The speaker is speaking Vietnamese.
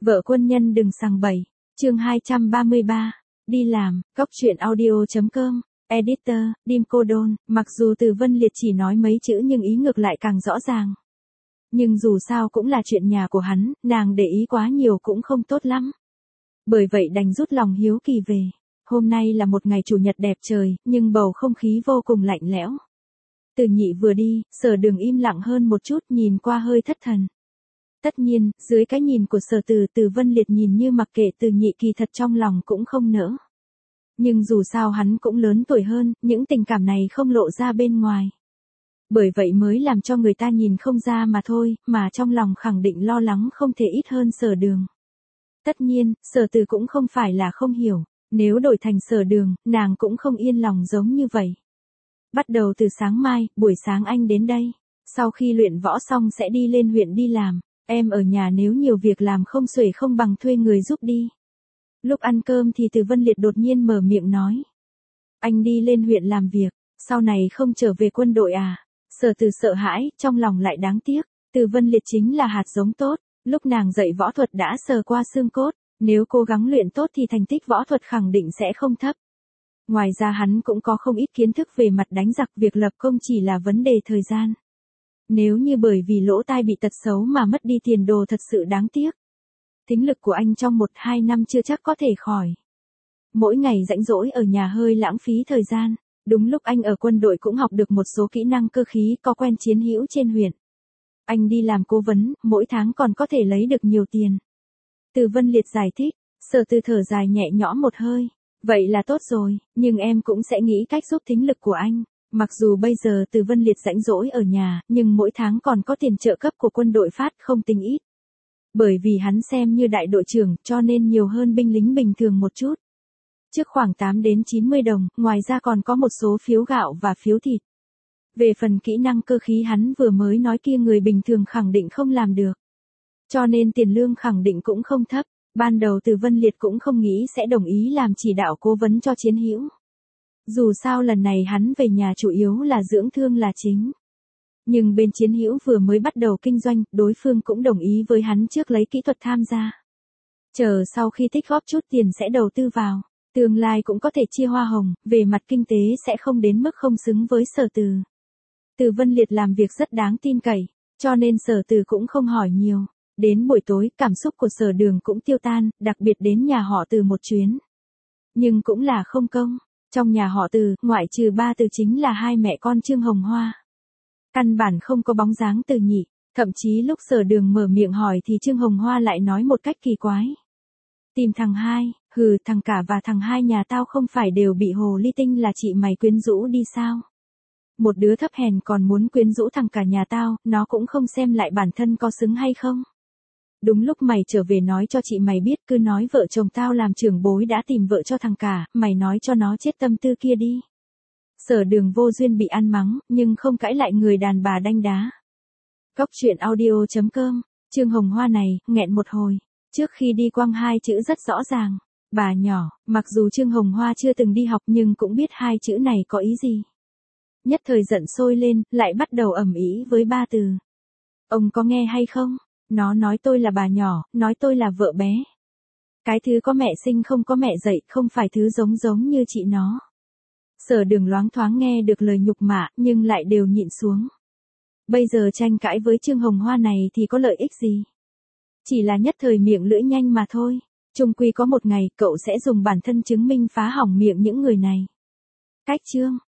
Vợ quân nhân đừng sằng bậy. Chương 233. Đi làm. Góc truyện audio.com. Editor, Dim Cô Đôn. Mặc dù Từ Vân Liệt chỉ nói mấy chữ nhưng ý ngược lại càng rõ ràng. Nhưng dù sao cũng là chuyện nhà của hắn, nàng để ý quá nhiều cũng không tốt lắm. Bởi vậy đành rút lòng hiếu kỳ về. Hôm nay là một ngày chủ nhật đẹp trời, nhưng bầu không khí vô cùng lạnh lẽo. Từ Nhị vừa đi, Sở Đường im lặng hơn một chút, nhìn qua hơi thất thần. Tất nhiên, dưới cái nhìn của Sở Từ, Từ Vân Liệt nhìn như mặc kệ Từ Nhị kỳ thật trong lòng cũng không nỡ. Nhưng dù sao hắn cũng lớn tuổi hơn, những tình cảm này không lộ ra bên ngoài. Bởi vậy mới làm cho người ta nhìn không ra mà thôi, mà trong lòng khẳng định lo lắng không thể ít hơn Sở Đường. Tất nhiên, Sở Từ cũng không phải là không hiểu, nếu đổi thành Sở Đường, nàng cũng không yên lòng giống như vậy. Bắt đầu từ sáng mai, buổi sáng anh đến đây. Sau khi luyện võ xong sẽ đi lên huyện đi làm. Em ở nhà nếu nhiều việc làm không xuể không bằng thuê người giúp đi. Lúc ăn cơm thì Từ Vân Liệt đột nhiên mở miệng nói. Anh đi lên huyện làm việc, sau này không trở về quân đội à? Sở Từ sợ hãi, trong lòng lại đáng tiếc. Từ Vân Liệt chính là hạt giống tốt. Lúc nàng dạy võ thuật đã sờ qua xương cốt. Nếu cố gắng luyện tốt thì thành tích võ thuật khẳng định sẽ không thấp. Ngoài ra hắn cũng có không ít kiến thức về mặt đánh giặc, việc lập công chỉ là vấn đề thời gian. Nếu như bởi vì lỗ tai bị tật xấu mà mất đi tiền đồ thật sự đáng tiếc. Thính lực của anh trong 1-2 năm chưa chắc có thể khỏi. Mỗi ngày rảnh rỗi ở nhà hơi lãng phí thời gian. Đúng lúc anh ở quân đội cũng học được một số kỹ năng cơ khí, có quen chiến hữu trên huyện. Anh đi làm cố vấn, mỗi tháng còn có thể lấy được nhiều tiền. Từ Vân Liệt giải thích, Sở Từ thở dài nhẹ nhõm một hơi. Vậy là tốt rồi, nhưng em cũng sẽ nghĩ cách giúp thính lực của anh. Mặc dù bây giờ Từ Vân Liệt rảnh rỗi ở nhà, nhưng mỗi tháng còn có tiền trợ cấp của quân đội phát không tính ít. Bởi vì hắn xem như đại đội trưởng, cho nên nhiều hơn binh lính bình thường một chút. Trước khoảng 8 đến 90 đồng, ngoài ra còn có một số phiếu gạo và phiếu thịt. Về phần kỹ năng cơ khí hắn vừa mới nói kia người bình thường khẳng định không làm được. Cho nên tiền lương khẳng định cũng không thấp. Ban đầu Từ Vân Liệt cũng không nghĩ sẽ đồng ý làm chỉ đạo cố vấn cho chiến hữu. Dù sao lần này hắn về nhà chủ yếu là dưỡng thương là chính. Nhưng bên chiến hữu vừa mới bắt đầu kinh doanh, đối phương cũng đồng ý với hắn trước lấy kỹ thuật tham gia. Chờ sau khi tích góp chút tiền sẽ đầu tư vào, tương lai cũng có thể chia hoa hồng, về mặt kinh tế sẽ không đến mức không xứng với Sở Từ. Từ Vân Liệt làm việc rất đáng tin cậy, cho nên Sở Từ cũng không hỏi nhiều. Đến buổi tối, cảm xúc của Sở Đường cũng tiêu tan, đặc biệt đến nhà họ Từ một chuyến. Nhưng cũng là không công. Trong nhà họ Từ, ngoại trừ ba Từ chính là hai mẹ con Trương Hồng Hoa. Căn bản không có bóng dáng Từ Nhị. Thậm chí lúc Sở Đường mở miệng hỏi thì Trương Hồng Hoa lại nói một cách kỳ quái. Tìm thằng hai, thằng cả và thằng hai nhà tao không phải đều bị hồ ly tinh là chị mày quyến rũ đi sao? Một đứa thấp hèn còn muốn quyến rũ thằng cả nhà tao, nó cũng không xem lại bản thân có xứng hay không? Đúng lúc mày trở về nói cho chị mày biết, cứ nói vợ chồng tao làm trưởng bối đã tìm vợ cho thằng cả, mày nói cho nó chết tâm tư kia đi. Sở Đường vô duyên bị ăn mắng, nhưng không cãi lại người đàn bà đanh đá. Góc truyện audio.com. Trương Hồng Hoa này, nghẹn một hồi. Trước khi đi quăng hai chữ rất rõ ràng. Bà nhỏ, mặc dù Trương Hồng Hoa chưa từng đi học nhưng cũng biết hai chữ này có ý gì. Nhất thời giận sôi lên, lại bắt đầu ầm ĩ với ba Từ. Ông có nghe hay không? Nó nói tôi là bà nhỏ, nói tôi là vợ bé. Cái thứ có mẹ sinh không có mẹ dạy, không phải thứ giống như chị nó. Sở Đường loáng thoáng nghe được lời nhục mạ, nhưng lại đều nhịn xuống. Bây giờ tranh cãi với Trương Hồng Hoa này thì có lợi ích gì? Chỉ là nhất thời miệng lưỡi nhanh mà thôi. Chung quy có một ngày, cậu sẽ dùng bản thân chứng minh phá hỏng miệng những người này. Cách chương.